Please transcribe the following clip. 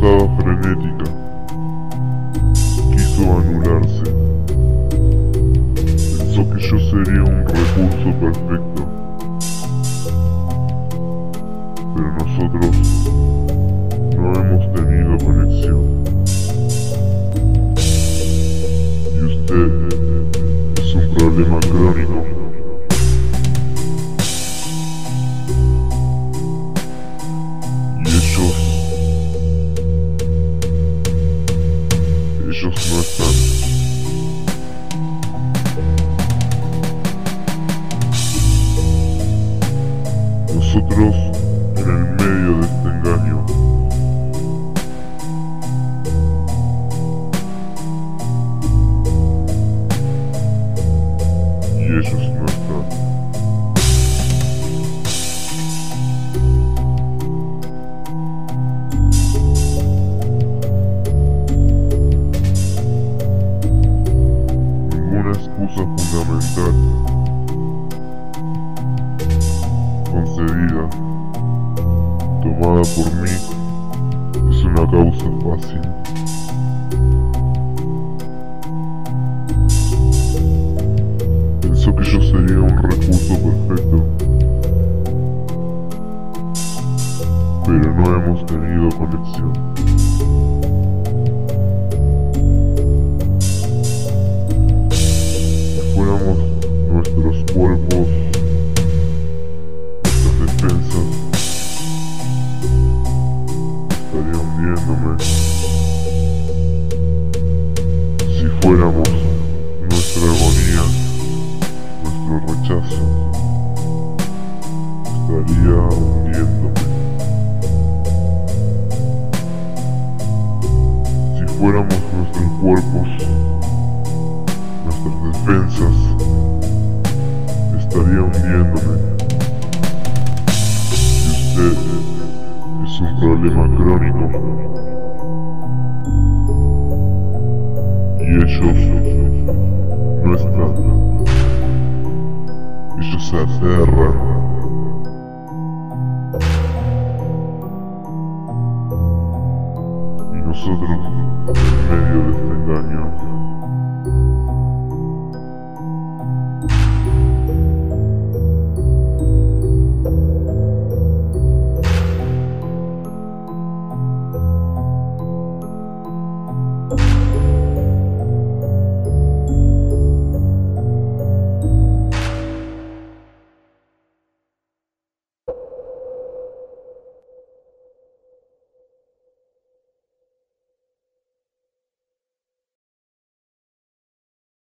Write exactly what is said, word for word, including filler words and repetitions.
estaba frenética. Quiso anularse. Pensó que yo sería un recurso perfecto. Pero nosotros no hemos tenido conexión. Y usted es un problema crónico. Y ellos... ellos no están. Nosotros en el medio de este engaño. Y ellos no están. Ninguna excusa fundamental concedida tomada por mí es una causa fácil. Pensó que yo sería un recurso perfecto, pero no hemos tenido conexión. Si fuéramos nuestros cuerpos, nuestras defensas, estaría hundiéndome. Si fuéramos nuestra agonía, nuestro rechazo, estaría hundiéndome. Si fuéramos nuestros cuerpos, nuestras defensas, estaría hundiéndome. Y usted es un problema crónico. Y ellos no están. Ellos se aterran.